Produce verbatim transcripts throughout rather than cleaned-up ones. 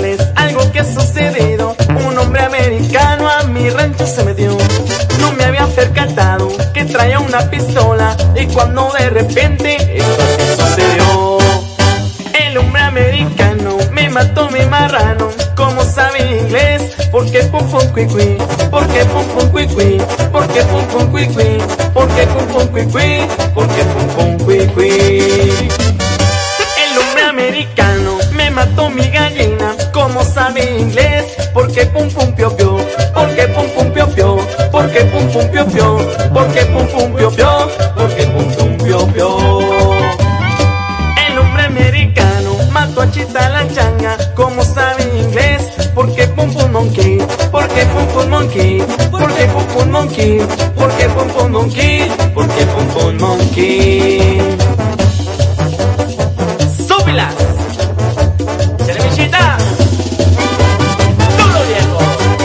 contarles algo que ha sucedido. Un hombre americano a mi rancho se metió. No me había percatado que traía una pistola, y cuando de repente esto así sucedió. El hombre americano me mató mi marrano. ¿Cómo sabe inglés? Porque pum pum cui cui, porque pum pum cui cui, porque pum pum cui cui, porque pum pum cui cui, porque pum pum cui cui. El hombre americano me mató mi gallina. ¿Cómo sabe inglés? Porque pum pum pio pio, porque pum pum pio pio, porque pum pum pio pio, porque pum pum pio pio, porque pum pum pio pio. El hombre americano mató a Chita la changa. ¿Cómo sabe inglés? Porque pum pum monkey, porque pum pum monkey, porque pum pum monkey, porque pum pum monkey, porque pum pum monkey. ¡Súbilas! ¡Cervechita! ¡Duro viejo!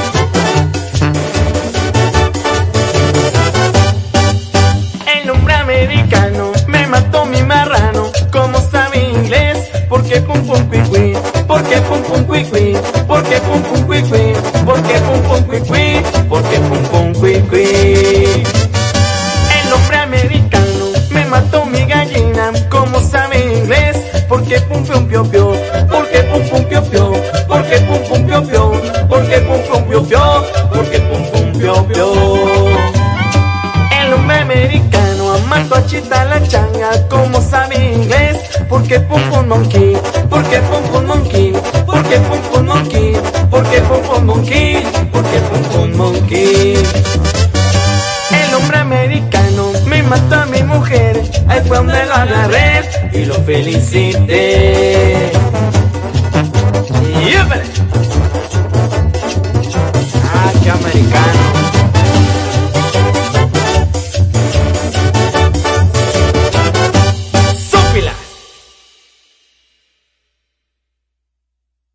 El hombre americano me mató mi marrano. ¿Cómo sabe inglés? Porque pum pum cui cui, porque pum pum cui cui, porque pum pum cui cui, porque pum pum cui cui, porque pum pum cui cui. El hombre americano me mató mi gallina. ¿Cómo sabe inglés? Porque pum pum pio pio, porque pum pum pio pio, porque pum pum pio pio, porque pum pum pio pio, porque pum pum pio pio. El hombre americano mató a Chita la changa. ¿Cómo sabe inglés? Porque pum pum monkey, porque pum pum monkey, porque pum pum monkey, porque pum pum monkey, porque pum pum monkey. El hombre americano me mató a mi mujer. Ahí fue donde lo agarré y lo felicité.